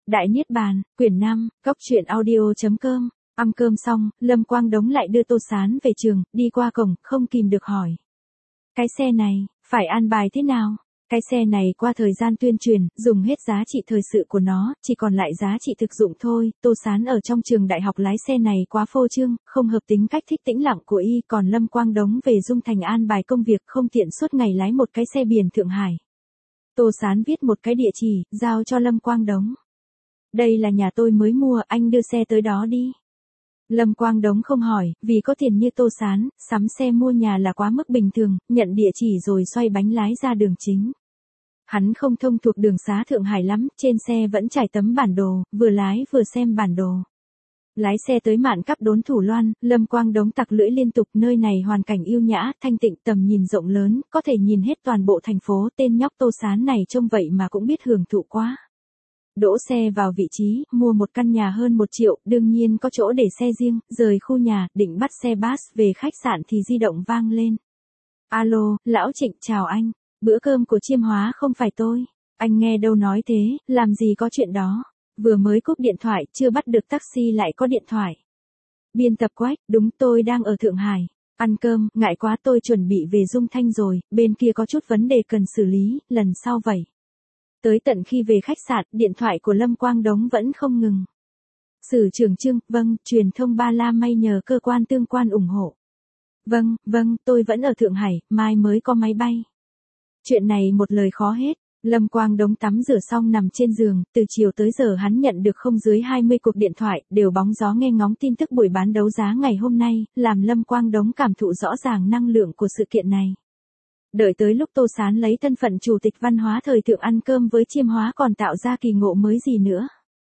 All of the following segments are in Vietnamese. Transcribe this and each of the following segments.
Đại Niết Bàn, quyển 5, Cốc truyện audio.com. Ăn cơm xong, Lâm Quang Đống lại đưa Tô Sán về trường, đi qua cổng, không kìm được hỏi. Cái xe này, phải an bài thế nào? Cái xe này qua thời gian tuyên truyền, dùng hết giá trị thời sự của nó, chỉ còn lại giá trị thực dụng thôi. Tô Sán ở trong trường đại học lái xe này quá phô trương, không hợp tính cách thích tĩnh lặng của y. Còn Lâm Quang Đống về Dung Thành an bài công việc không tiện suốt ngày lái một cái xe biển Thượng Hải. Tô Sán viết một cái địa chỉ, giao cho Lâm Quang Đống. Đây là nhà tôi mới mua, anh đưa xe tới đó đi. Lâm Quang Đống không hỏi, vì có tiền như Tô Sán, sắm xe mua nhà là quá mức bình thường, nhận địa chỉ rồi xoay bánh lái ra đường chính. Hắn không thông thuộc đường xá Thượng Hải lắm, trên xe vẫn trải tấm bản đồ, vừa lái vừa xem bản đồ. Lái xe tới Mạn Cắp Đốn Thủ Loan, Lâm Quang Đống tặc lưỡi liên tục, nơi này hoàn cảnh yêu nhã, thanh tịnh, tầm nhìn rộng lớn, có thể nhìn hết toàn bộ thành phố. Tên nhóc Tô Sán này trông vậy mà cũng biết hưởng thụ quá. Đỗ xe vào vị trí, mua một căn nhà hơn 1 triệu, đương nhiên có chỗ để xe riêng, rời khu nhà, định bắt xe bus về khách sạn thì di động vang lên. Alo, lão Trịnh, chào anh. Bữa cơm của Chiêm Hóa không phải tôi. Anh nghe đâu nói thế, làm gì có chuyện đó. Vừa mới cúp điện thoại, chưa bắt được taxi lại có điện thoại. Biên tập Quách, đúng, tôi đang ở Thượng Hải. Ăn cơm, ngại quá, tôi chuẩn bị về Dung Thanh rồi, bên kia có chút vấn đề cần xử lý, lần sau vậy. Tới tận khi về khách sạn, điện thoại của Lâm Quang Đống vẫn không ngừng. Sử trưởng Trương, vâng, truyền thông Ba La May nhờ cơ quan tương quan ủng hộ. Vâng, tôi vẫn ở Thượng Hải, mai mới có máy bay. Chuyện này một lời khó hết. Lâm Quang Đống tắm rửa xong nằm trên giường, từ chiều tới giờ hắn nhận được không dưới 20 cuộc điện thoại, đều bóng gió nghe ngóng tin tức buổi bán đấu giá ngày hôm nay, làm Lâm Quang Đống cảm thụ rõ ràng năng lượng của sự kiện này. Đợi tới lúc Tô Sán lấy thân phận chủ tịch văn hóa thời thượng ăn cơm với Chiêm Hóa còn tạo ra kỳ ngộ mới gì nữa.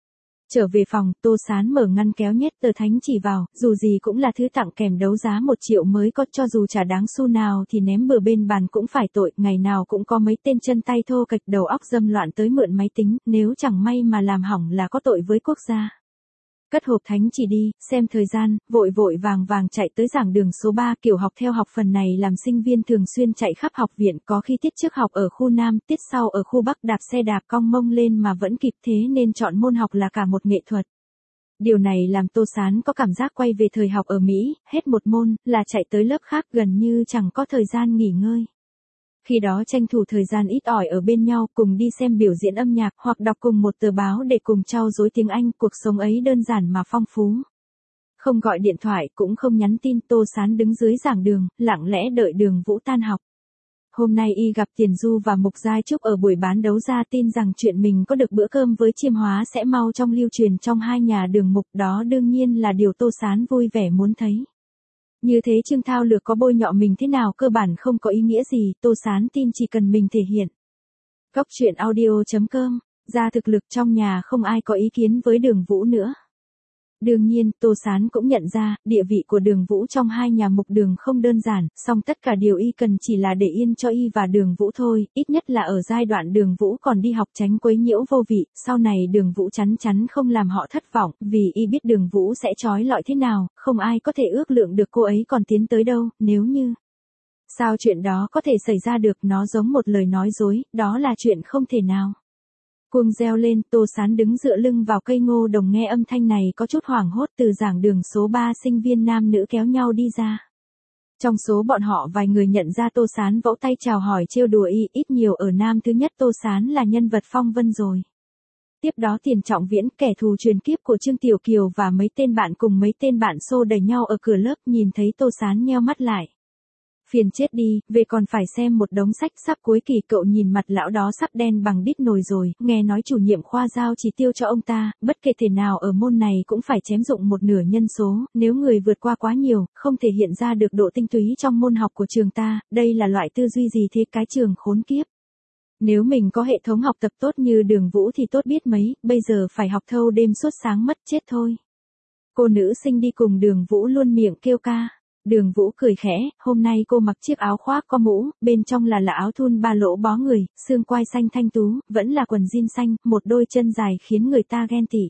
Trở về phòng, Tô Sán mở ngăn kéo nhét tờ thánh chỉ vào, dù gì cũng là thứ tặng kèm đấu giá 1 triệu mới có, cho dù chả đáng xu nào thì ném bừa bên bàn cũng phải tội, ngày nào cũng có mấy tên chân tay thô kệch đầu óc dâm loạn tới mượn máy tính, nếu chẳng may mà làm hỏng là có tội với quốc gia. Cất hộp thánh chỉ đi, xem thời gian, vội vàng chạy tới giảng đường số 3, kiểu học theo học phần này làm sinh viên thường xuyên chạy khắp học viện, có khi tiết trước học ở khu Nam, tiết sau ở khu Bắc, đạp xe đạp cong mông lên mà vẫn kịp, thế nên chọn môn học là cả một nghệ thuật. Điều này làm Tô Sán có cảm giác quay về thời học ở Mỹ, hết một môn, là chạy tới lớp khác, gần như chẳng có thời gian nghỉ ngơi. Khi đó tranh thủ thời gian ít ỏi ở bên nhau, cùng đi xem biểu diễn âm nhạc, hoặc đọc cùng một tờ báo để cùng trau dối tiếng Anh, cuộc sống ấy đơn giản mà phong phú. Không gọi điện thoại, cũng không nhắn tin, Tô Sán đứng dưới giảng đường, lặng lẽ đợi Đường Vũ tan học. Hôm nay y gặp Tiền Du và Mục Giai Trúc ở buổi bán đấu giá, tin rằng chuyện mình có được bữa cơm với Chiêm Hóa sẽ mau trong lưu truyền trong hai nhà Đường Mục, đó đương nhiên là điều Tô Sán vui vẻ muốn thấy. Như thế Trương Thao Lược có bôi nhọ mình thế nào cơ bản không có ý nghĩa gì, Tô Sán tin chỉ cần mình thể hiện. Cốc truyện audio.com, ra thực lực trong nhà không ai có ý kiến với Đường Vũ nữa. Đương nhiên, Tô Sán cũng nhận ra, địa vị của Đường Vũ trong hai nhà Mục Đường không đơn giản, song tất cả điều y cần chỉ là để yên cho y và Đường Vũ thôi, ít nhất là ở giai đoạn Đường Vũ còn đi học tránh quấy nhiễu vô vị, sau này Đường Vũ chắn không làm họ thất vọng, vì y biết Đường Vũ sẽ trói lọi thế nào, không ai có thể ước lượng được cô ấy còn tiến tới đâu, nếu như. Sao chuyện đó có thể xảy ra được, nó giống một lời nói dối, đó là chuyện không thể nào. Cuồng reo lên, Tô Sán đứng dựa lưng vào cây ngô đồng nghe âm thanh này có chút hoảng hốt, từ giảng đường số 3 sinh viên nam nữ kéo nhau đi ra. Trong số bọn họ vài người nhận ra Tô Sán vỗ tay chào hỏi trêu đùa y, ít nhiều ở nam thứ nhất Tô Sán là nhân vật phong vân rồi. Tiếp đó Tiền Trọng Viễn, kẻ thù truyền kiếp của Trương Tiểu Kiều và mấy tên bạn cùng mấy tên bạn xô đẩy nhau ở cửa lớp, nhìn thấy Tô Sán nheo mắt lại. Phiền chết đi, về còn phải xem một đống sách, sắp cuối kỳ cậu nhìn mặt lão đó sắp đen bằng đít nồi rồi, nghe nói chủ nhiệm khoa giao chỉ tiêu cho ông ta, bất kể thể nào ở môn này cũng phải chém dụng 1/2 nhân số, nếu người vượt qua quá nhiều, không thể hiện ra được độ tinh túy trong môn học của trường ta, đây là loại tư duy gì thế cái trường khốn kiếp. Nếu mình có hệ thống học tập tốt như Đường Vũ thì tốt biết mấy, bây giờ phải học thâu đêm suốt sáng mất chết thôi. Cô nữ sinh đi cùng Đường Vũ luôn miệng kêu ca. Đường Vũ cười khẽ, hôm nay cô mặc chiếc áo khoác có mũ, bên trong là áo thun 3 lỗ bó người, xương quai xanh thanh tú, vẫn là quần jean xanh, một đôi chân dài khiến người ta ghen tị.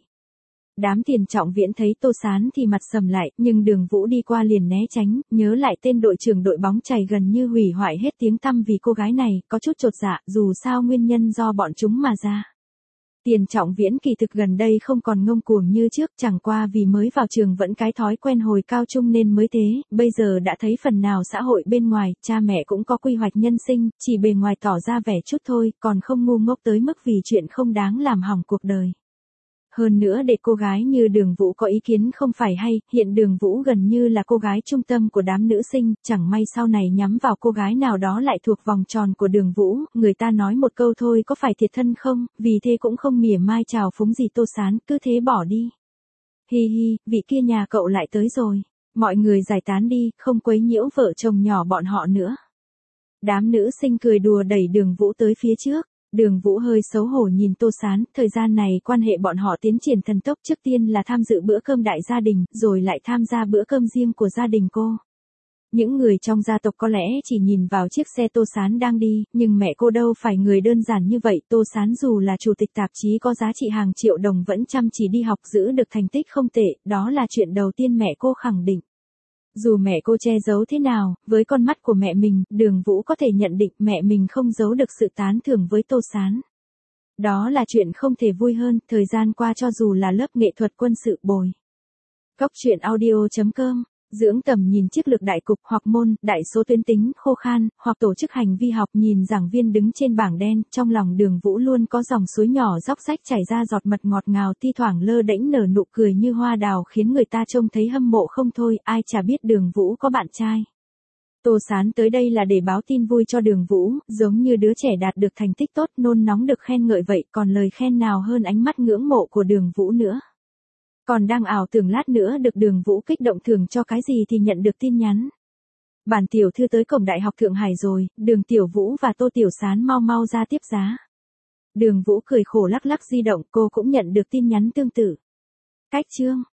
Đám Tiền Trọng Viễn thấy Tô Sán thì mặt sầm lại, nhưng Đường Vũ đi qua liền né tránh, nhớ lại tên đội trưởng đội bóng chày gần như hủy hoại hết tiếng tăm vì cô gái này, có chút chột dạ, dù sao nguyên nhân do bọn chúng mà ra. Tiền Trọng Viễn kỳ thực gần đây không còn ngông cuồng như trước, chẳng qua vì mới vào trường vẫn cái thói quen hồi cao trung nên mới thế, bây giờ đã thấy phần nào xã hội bên ngoài, cha mẹ cũng có quy hoạch nhân sinh, chỉ bề ngoài tỏ ra vẻ chút thôi, còn không ngu ngốc tới mức vì chuyện không đáng làm hỏng cuộc đời. Hơn nữa để cô gái như Đường Vũ có ý kiến không phải hay, hiện Đường Vũ gần như là cô gái trung tâm của đám nữ sinh, chẳng may sau này nhắm vào cô gái nào đó lại thuộc vòng tròn của Đường Vũ, người ta nói một câu thôi có phải thiệt thân không, vì thế cũng không mỉa mai chào phúng gì Tô Sán, cứ thế bỏ đi. Hi hi, vị kia nhà cậu lại tới rồi. Mọi người giải tán đi, không quấy nhiễu vợ chồng nhỏ bọn họ nữa. Đám nữ sinh cười đùa đẩy Đường Vũ tới phía trước. Đường Vũ hơi xấu hổ nhìn Tô Sán, thời gian này quan hệ bọn họ tiến triển thần tốc, trước tiên là tham dự bữa cơm đại gia đình, rồi lại tham gia bữa cơm riêng của gia đình cô. Những người trong gia tộc có lẽ chỉ nhìn vào chiếc xe Tô Sán đang đi, nhưng mẹ cô đâu phải người đơn giản như vậy, Tô Sán dù là chủ tịch tạp chí có giá trị hàng triệu đồng vẫn chăm chỉ đi học giữ được thành tích không tệ, đó là chuyện đầu tiên mẹ cô khẳng định. Dù mẹ cô che giấu thế nào, với con mắt của mẹ mình, Đường Vũ có thể nhận định mẹ mình không giấu được sự tán thưởng với Tô Sán. Đó là chuyện không thể vui hơn, thời gian qua cho dù là lớp nghệ thuật quân sự bồi. Cóc truyện audio.com Dưỡng tầm nhìn chiếc lược đại cục hoặc môn, đại số tuyến tính, khô khan, hoặc tổ chức hành vi học nhìn giảng viên đứng trên bảng đen, trong lòng Đường Vũ luôn có dòng suối nhỏ róc rách chảy ra giọt mật ngọt ngào thi thoảng lơ đễnh nở nụ cười như hoa đào khiến người ta trông thấy hâm mộ không thôi, ai chả biết Đường Vũ có bạn trai. Tô Sán tới đây là để báo tin vui cho Đường Vũ, giống như đứa trẻ đạt được thành tích tốt nôn nóng được khen ngợi vậy, còn lời khen nào hơn ánh mắt ngưỡng mộ của Đường Vũ nữa. Còn đang ảo tưởng lát nữa được Đường Vũ kích động thưởng cho cái gì thì nhận được tin nhắn. Bản tiểu thư tới cổng Đại học Thượng Hải rồi, Đường Tiểu Vũ và Tô Tiểu Sán mau mau ra tiếp giá. Đường Vũ cười khổ lắc lắc di động, cô cũng nhận được tin nhắn tương tự. Cách chương